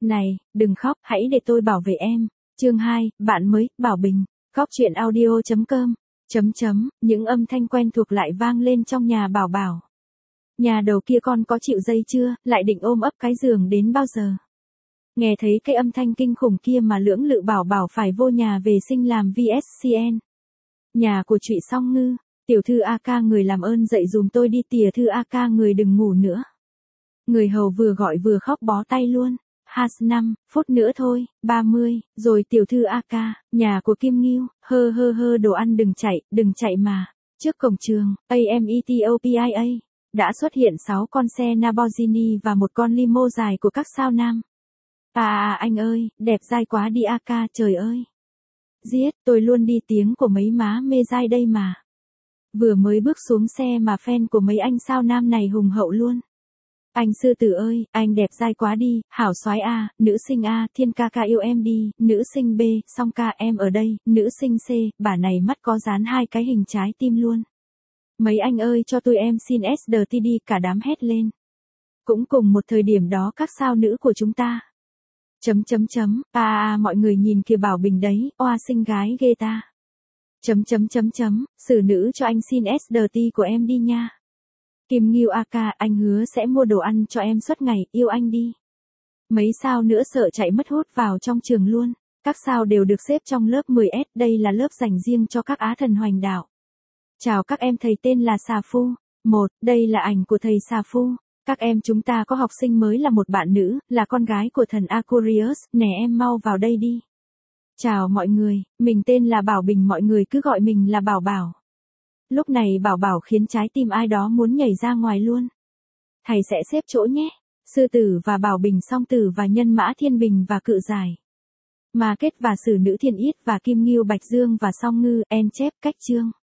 Này, đừng khóc, hãy để tôi bảo vệ em. Chương 2, bạn mới, Bảo Bình. Khóc chuyện audio.com. Những âm thanh quen thuộc lại vang lên trong nhà Bảo Bảo. Nhà đầu kia con có chịu dây chưa, lại định ôm ấp cái giường đến bao giờ? Nghe thấy cái âm thanh kinh khủng kia mà lưỡng lự Bảo Bảo phải vô nhà vệ sinh làm VSCN. Nhà của Trụy Song Ngư, tiểu thư A ca người làm ơn dậy dùm tôi đi, tiểu thư A ca người đừng ngủ nữa. Người hầu vừa gọi vừa khóc bó tay luôn. 5 phút nữa thôi, 30, rồi tiểu thư A ca, nhà của Kim Ngưu, đồ ăn đừng chạy mà. Trước cổng trường, AM Ethiopia, đã xuất hiện 6 con xe Lamborghini và một con limo dài của các sao nam. Anh ơi, đẹp dai quá đi A ca, trời ơi. Giết, tôi luôn đi tiếng của mấy má mê dai đây mà. Vừa mới bước xuống xe mà fan của mấy anh sao nam này hùng hậu luôn. Anh sư tử ơi, anh đẹp dai quá đi, hảo soái A, nữ sinh A, thiên ca ca yêu em đi, nữ sinh B, song ca em ở đây, nữ sinh C, bà này mắt có dán 2 cái hình trái tim luôn. Mấy anh ơi cho tôi em xin SDTD, cả đám hét lên. Cũng cùng một thời điểm đó các sao nữ của chúng ta. Mọi người nhìn kìa Bảo Bình đấy, oa xinh gái ghê ta. Xử nữ cho anh xin SDT của em đi nha. Kim Ngưu A ca, anh hứa sẽ mua đồ ăn cho em suốt ngày, yêu anh đi. Mấy sao nữa sợ chạy mất hút vào trong trường luôn. Các sao đều được xếp trong lớp 10S, đây là lớp dành riêng cho các á thần hoành đạo. Chào các em, thầy tên là Xà Phu. Đây là ảnh của thầy Xà Phu. Các em chúng ta có học sinh mới là một bạn nữ, là con gái của thần Aquarius, nè em mau vào đây đi. Chào mọi người, mình tên là Bảo Bình, mọi người cứ gọi mình là Bảo Bảo. Lúc này Bảo Bảo khiến trái tim ai đó muốn nhảy ra ngoài luôn. Thầy sẽ xếp chỗ nhé. Sư tử và Bảo Bình, song tử và nhân mã thiên bình và cự giải. Ma kết và sử nữ thiên yết và kim ngưu bạch dương và song ngư, en chép cách chương.